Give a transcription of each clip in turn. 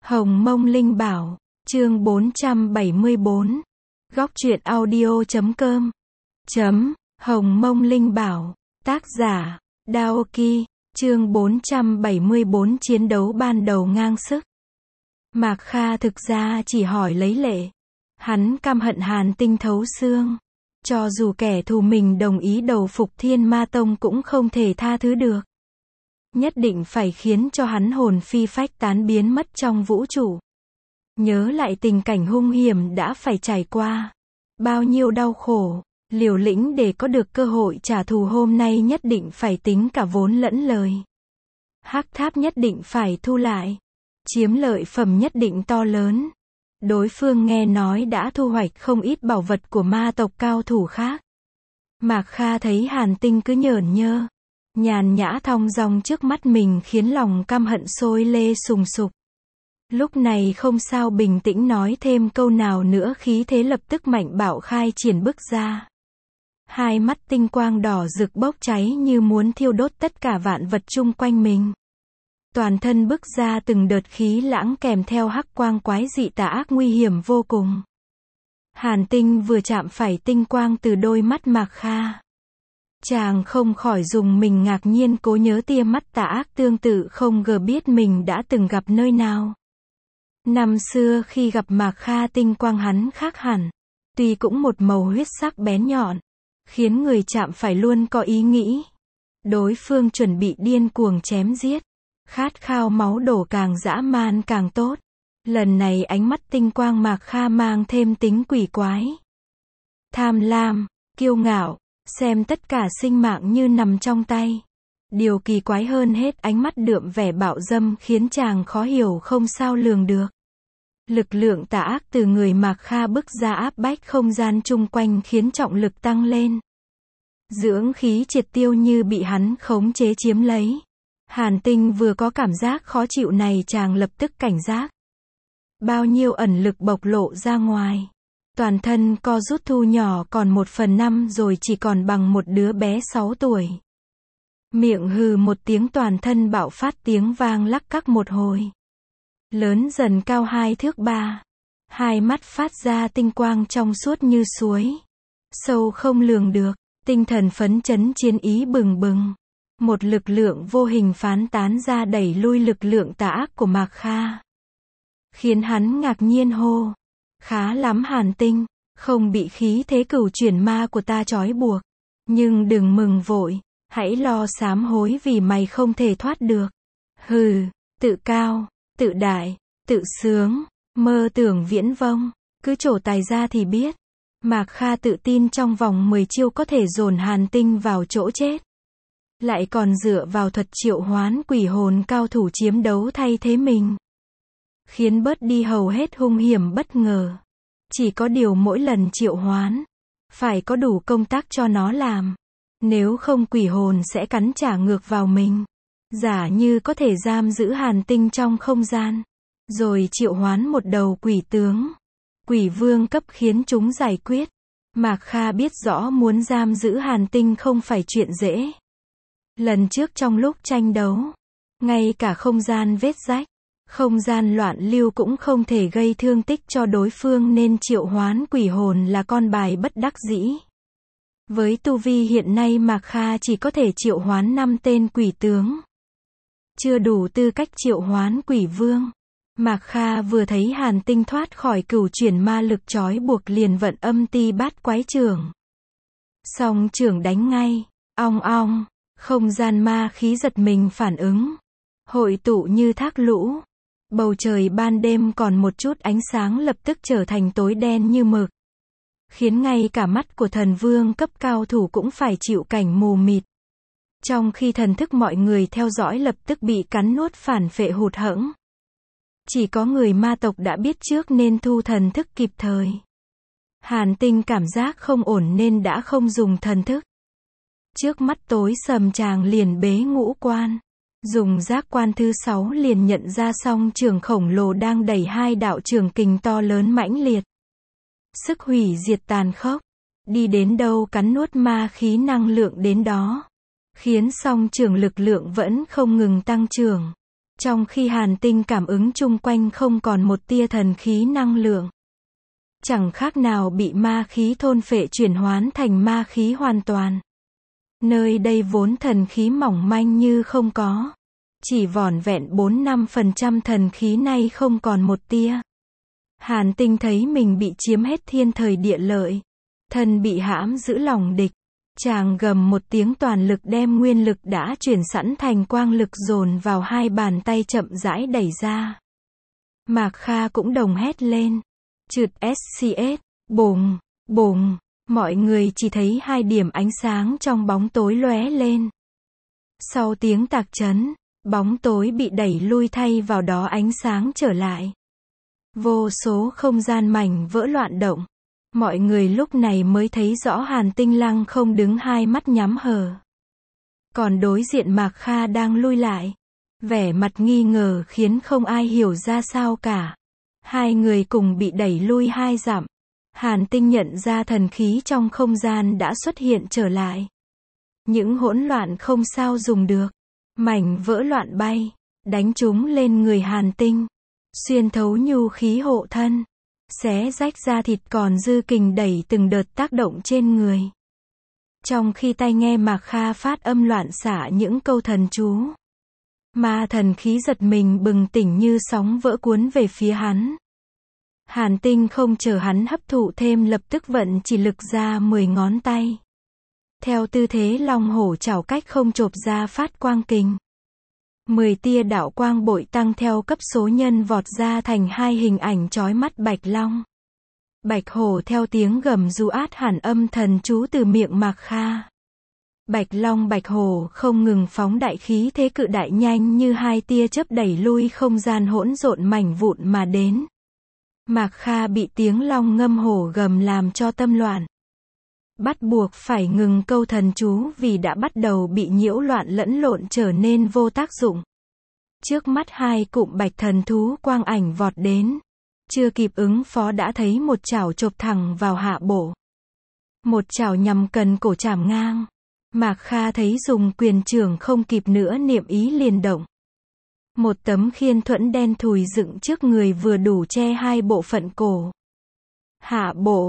Hồng Mông Linh Bảo, chương 474. Góc truyện audio.com. Hồng Mông Linh Bảo, tác giả, Daoki, chương 474 chiến đấu ban đầu ngang sức. Mạc Kha thực ra chỉ hỏi lấy lệ. Hắn căm hận Hàn Tinh thấu xương. Cho dù kẻ thù mình đồng ý đầu phục Thiên Ma Tông cũng không thể tha thứ được. Nhất định phải khiến cho hắn hồn phi phách tán biến mất trong vũ trụ. Nhớ lại tình cảnh hung hiểm đã phải trải qua. Bao nhiêu đau khổ, liều lĩnh để có được cơ hội trả thù hôm nay nhất định phải tính cả vốn lẫn lời. Hắc tháp nhất định phải thu lại. Chiếm lợi phẩm nhất định to lớn. Đối phương nghe nói đã thu hoạch không ít bảo vật của ma tộc cao thủ khác. Mạc Kha thấy Hàn Tinh cứ nhởn nhơ, nhàn nhã thong dong trước mắt mình khiến lòng căm hận sôi lê sùng sục. Lúc này không sao bình tĩnh nói thêm câu nào nữa, khí thế lập tức mạnh bạo khai triển bức ra. Hai mắt tinh quang đỏ rực bốc cháy như muốn thiêu đốt tất cả vạn vật chung quanh mình. Toàn thân bức ra từng đợt khí lãng kèm theo hắc quang quái dị tà ác nguy hiểm vô cùng. Hàn Tinh vừa chạm phải tinh quang từ đôi mắt Mạc Kha. Chàng không khỏi dùng mình ngạc nhiên cố nhớ tia mắt tà ác tương tự không ngờ biết mình đã từng gặp nơi nào. Năm xưa khi gặp Mạc Kha tinh quang hắn khác hẳn. Tuy cũng một màu huyết sắc bén nhọn, khiến người chạm phải luôn có ý nghĩ. Đối phương chuẩn bị điên cuồng chém giết. Khát khao máu đổ càng dã man càng tốt. Lần này ánh mắt tinh quang Mạc Kha mang thêm tính quỷ quái. Tham lam, kiêu ngạo, xem tất cả sinh mạng như nằm trong tay. Điều kỳ quái hơn hết ánh mắt đượm vẻ bạo dâm khiến chàng khó hiểu không sao lường được. Lực lượng tà ác từ người Mạc Kha bức ra áp bách không gian chung quanh khiến trọng lực tăng lên. Dưỡng khí triệt tiêu như bị hắn khống chế chiếm lấy. Hàn Tinh vừa có cảm giác khó chịu này chàng lập tức cảnh giác. Bao nhiêu ẩn lực bộc lộ ra ngoài. Toàn thân co rút thu nhỏ còn 1/5 rồi chỉ còn bằng một đứa bé 6 tuổi. Miệng hừ một tiếng toàn thân bạo phát tiếng vang lắc cắc một hồi. Lớn dần cao 2 thước 3. Hai mắt phát ra tinh quang trong suốt như suối. Sâu không lường được, tinh thần phấn chấn chiến ý bừng bừng. Một lực lượng vô hình phán tán ra đẩy lui lực lượng tà ác của Mạc Kha. Khiến hắn ngạc nhiên hô. Khá lắm Hàn Tinh, không bị khí thế cửu chuyển ma của ta trói buộc. Nhưng đừng mừng vội, hãy lo sám hối vì mày không thể thoát được. Hừ, tự cao, tự đại, tự sướng, mơ tưởng viễn vông, cứ trổ tài ra thì biết. Mạc Kha tự tin trong vòng 10 chiêu có thể dồn Hàn Tinh vào chỗ chết. Lại còn dựa vào thuật triệu hoán quỷ hồn cao thủ chiếm đấu thay thế mình. Khiến bớt đi hầu hết hung hiểm bất ngờ. Chỉ có điều mỗi lần triệu hoán, phải có đủ công tác cho nó làm. Nếu không quỷ hồn sẽ cắn trả ngược vào mình. Giả như có thể giam giữ Hàn Tinh trong không gian. Rồi triệu hoán một đầu quỷ tướng. Quỷ vương cấp khiến chúng giải quyết. Mạc Kha biết rõ muốn giam giữ Hàn Tinh không phải chuyện dễ. Lần trước trong lúc tranh đấu, ngay cả không gian vết rách, không gian loạn lưu cũng không thể gây thương tích cho đối phương nên triệu hoán quỷ hồn là con bài bất đắc dĩ. Với tu vi hiện nay Mạc Kha chỉ có thể triệu hoán 5 tên quỷ tướng. Chưa đủ tư cách triệu hoán quỷ vương. Mạc Kha vừa thấy Hàn Tinh thoát khỏi cửu chuyển ma lực trói buộc liền vận âm ti bát quái trưởng. Song trưởng đánh ngay, ong ong. Không gian ma khí giật mình phản ứng. Hội tụ như thác lũ. Bầu trời ban đêm còn một chút ánh sáng lập tức trở thành tối đen như mực. Khiến ngay cả mắt của thần vương cấp cao thủ cũng phải chịu cảnh mù mịt. Trong khi thần thức mọi người theo dõi lập tức bị cắn nuốt phản phệ hụt hẫng. Chỉ có người ma tộc đã biết trước nên thu thần thức kịp thời. Hàn Tinh cảm giác không ổn nên đã không dùng thần thức. Trước mắt tối sầm chàng liền bế ngũ quan. Dùng giác quan thứ 6 liền nhận ra song trường khổng lồ đang đẩy 2 đạo trường kình to lớn mãnh liệt. Sức hủy diệt tàn khốc. Đi đến đâu cắn nuốt ma khí năng lượng đến đó. Khiến song trường lực lượng vẫn không ngừng tăng trưởng. Trong khi Hàn Tinh cảm ứng chung quanh không còn một tia thần khí năng lượng. Chẳng khác nào bị ma khí thôn phệ chuyển hóa thành ma khí hoàn toàn. Nơi đây vốn thần khí mỏng manh như không có. Chỉ vỏn vẹn 4-5% thần khí nay không còn một tia. Hàn Tinh thấy mình bị chiếm hết thiên thời địa lợi. Thân bị hãm giữ lòng địch. Chàng gầm một tiếng, toàn lực đem nguyên lực đã chuyển sẵn thành quang lực dồn vào hai bàn tay, chậm rãi đẩy ra. Mạc Kha cũng đồng hét lên. Trượt SCS, bùng, bùng, mọi người chỉ thấy hai điểm ánh sáng trong bóng tối lóe lên. Sau tiếng tạc chấn, bóng tối bị đẩy lui, thay vào đó ánh sáng trở lại. Vô số không gian mảnh vỡ loạn động. Mọi người lúc này mới thấy rõ Hàn Tinh lăng không đứng, hai mắt nhắm hờ. Còn đối diện Mạc Kha đang lui lại. Vẻ mặt nghi ngờ khiến không ai hiểu ra sao cả. Hai người cùng bị đẩy lui 2 dặm. Hàn Tinh nhận ra thần khí trong không gian đã xuất hiện trở lại. Những hỗn loạn không sao dùng được. Mảnh vỡ loạn bay, đánh trúng lên người Hàn Tinh. Xuyên thấu nhu khí hộ thân. Xé rách da thịt, còn dư kình đẩy từng đợt tác động trên người. Trong khi tai nghe Mạc Kha phát âm loạn xạ những câu thần chú. Ma thần khí giật mình bừng tỉnh như sóng vỡ cuốn về phía hắn. Hàn Tinh không chờ hắn hấp thụ thêm, lập tức vận chỉ lực ra 10 ngón tay. Theo tư thế long hổ chảo cách không chộp ra phát quang kình. 10 tia đạo quang bội tăng theo cấp số nhân vọt ra thành hai hình ảnh chói mắt: bạch long, bạch hổ. Theo tiếng gầm ru át hẳn âm thần chú từ miệng Mạc Kha. Bạch long bạch hổ không ngừng phóng đại khí thế cự đại, nhanh như hai tia chớp đẩy lui không gian hỗn độn mảnh vụn mà đến. Mạc Kha bị tiếng long ngâm hổ gầm làm cho tâm loạn. Bắt buộc phải ngừng câu thần chú vì đã bắt đầu bị nhiễu loạn, lẫn lộn trở nên vô tác dụng. Trước mắt hai cụm bạch thần thú quang ảnh vọt đến. Chưa kịp ứng phó đã thấy một chảo chộp thẳng vào hạ bộ. Một chảo nhằm cần cổ chảm ngang. Mạc Kha thấy dùng quyền trưởng không kịp nữa, niệm ý liền động. Một tấm khiên thuẫn đen thùi dựng trước người vừa đủ che hai bộ phận cổ. Hạ bộ,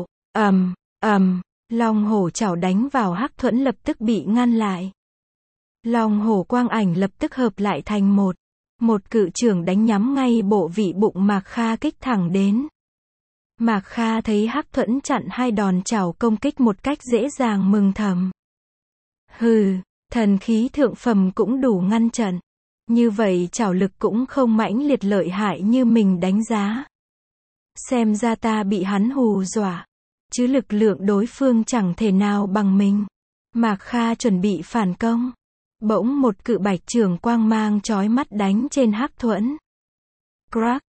long hổ chảo đánh vào hắc thuẫn lập tức bị ngăn lại. Long hổ quang ảnh lập tức hợp lại thành một cự chưởng đánh nhắm ngay bộ vị bụng Mạc Kha, kích thẳng đến. Mạc Kha thấy hắc thuẫn chặn hai đòn chảo công kích một cách dễ dàng, mừng thầm. Hừ, thần khí thượng phẩm cũng đủ ngăn trận. Như vậy chảo lực cũng không mãnh liệt lợi hại như mình đánh giá. Xem ra ta bị hắn hù dọa. Chứ lực lượng đối phương chẳng thể nào bằng mình. Mạc Kha chuẩn bị phản công. Bỗng một cự bạch chưởng quang mang chói mắt đánh trên hắc thuẫn. Crack,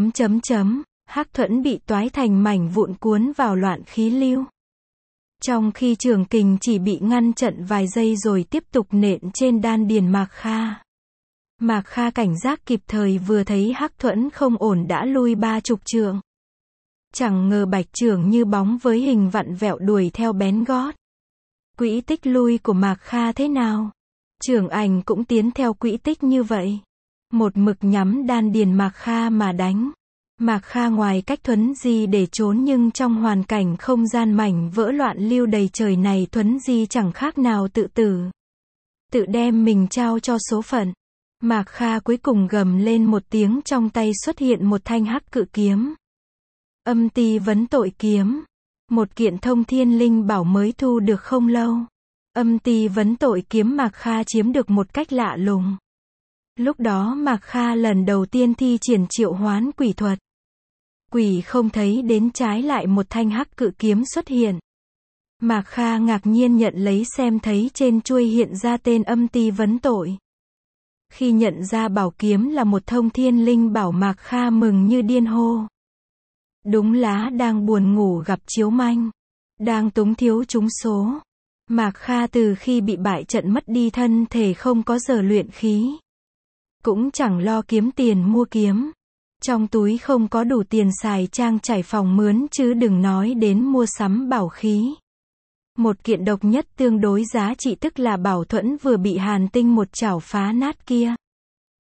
hắc thuẫn bị toái thành mảnh vụn cuốn vào loạn khí lưu. Trong khi trường kình chỉ bị ngăn trận vài giây rồi tiếp tục nện trên đan điền Mạc Kha. Mạc Kha cảnh giác kịp thời, vừa thấy hắc thuẫn không ổn đã lui 30 trượng. Chẳng ngờ bạch chưởng như bóng với hình vặn vẹo đuổi theo bén gót. Quỹ tích lui của Mạc Kha thế nào? Chưởng ảnh cũng tiến theo quỹ tích như vậy. Một mực nhắm đan điền Mạc Kha mà đánh. Mạc Kha ngoài cách thuấn di để trốn, nhưng trong hoàn cảnh không gian mảnh vỡ loạn lưu đầy trời này, thuấn di chẳng khác nào tự tử. Tự đem mình trao cho số phận. Mạc Kha cuối cùng gầm lên một tiếng, trong tay xuất hiện một thanh hắc cự kiếm. Âm Ti Vấn Tội Kiếm. Một kiện thông thiên linh bảo mới thu được không lâu. Âm Ti Vấn Tội Kiếm Mạc Kha chiếm được một cách lạ lùng. Lúc đó Mạc Kha lần đầu tiên thi triển triệu hoán quỷ thuật. Quỷ không thấy đến, trái lại một thanh hắc cự kiếm xuất hiện. Mạc Kha ngạc nhiên nhận lấy xem, thấy trên chuôi hiện ra tên Âm Ti Vấn Tội. Khi nhận ra bảo kiếm là một thông thiên linh bảo, Mạc Kha mừng như điên hô. Đúng lá đang buồn ngủ gặp chiếu manh. Đang túng thiếu trúng số. Mạc Kha từ khi bị bại trận mất đi thân thể, không có giờ luyện khí. Cũng chẳng lo kiếm tiền mua kiếm. Trong túi không có đủ tiền xài trang trải phòng mướn, chứ đừng nói đến mua sắm bảo khí. Một kiện độc nhất tương đối giá trị, tức là bảo thuẫn vừa bị Hàn Tinh một chảo phá nát kia.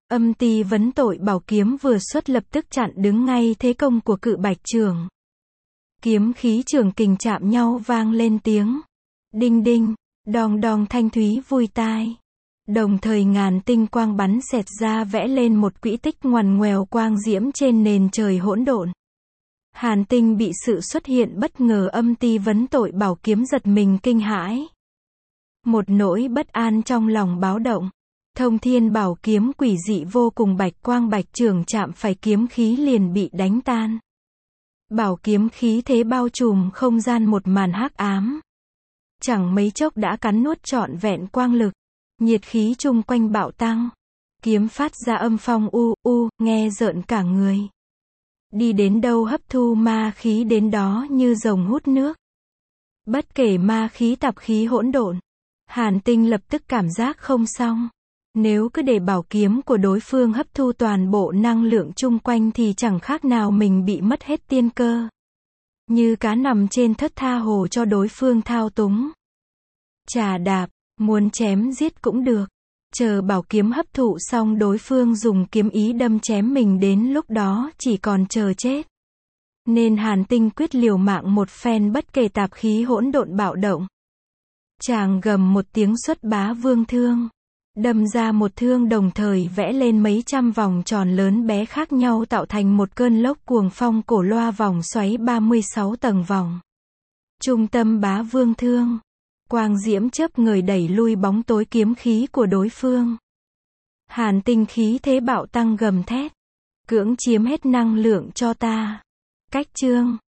Âm ti vấn tội bảo kiếm vừa xuất lập tức chặn đứng ngay thế công của cự bạch trưởng. Kiếm khí trường kình chạm nhau vang lên tiếng đinh đinh, đong đong thanh thúy vui tai. Đồng thời ngàn tinh quang bắn xẹt ra vẽ lên một quỹ tích ngoằn ngoèo quang diễm trên nền trời hỗn độn. Hàn Tinh bị sự xuất hiện bất ngờ âm ti vấn tội bảo kiếm giật mình kinh hãi. Một nỗi bất an trong lòng báo động. Thông thiên bảo kiếm quỷ dị vô cùng bạch quang bạch trường chạm phải kiếm khí liền bị đánh tan. Bảo kiếm khí thế bao trùm không gian một màn hắc ám. Chẳng mấy chốc đã cắn nuốt trọn vẹn quang lực. Nhiệt khí chung quanh bạo tăng. Kiếm phát ra âm phong nghe rợn cả người. Đi đến đâu hấp thu ma khí đến đó như rồng hút nước. Bất kể ma khí tạp khí hỗn độn. Hàn Tinh lập tức cảm giác không xong. Nếu cứ để bảo kiếm của đối phương hấp thu toàn bộ năng lượng chung quanh thì chẳng khác nào mình bị mất hết tiên cơ. Như cá nằm trên thớt tha hồ cho đối phương thao túng. Chà đạp, muốn chém giết cũng được. Chờ bảo kiếm hấp thụ xong đối phương dùng kiếm ý đâm chém mình đến lúc đó chỉ còn chờ chết. Nên Hàn Tinh quyết liều mạng một phen bất kể tạp khí hỗn độn bạo động. Chàng gầm một tiếng xuất bá vương thương. Đâm ra một thương đồng thời vẽ lên mấy trăm vòng tròn lớn bé khác nhau tạo thành một cơn lốc cuồng phong cổ loa vòng xoáy 36 tầng vòng. Trung tâm bá vương thương. Quang diễm chớp người đẩy lui bóng tối kiếm khí của đối phương. Hàn Tinh khí thế bạo tăng gầm thét. Cưỡng chiếm hết năng lượng cho ta. Cách chương.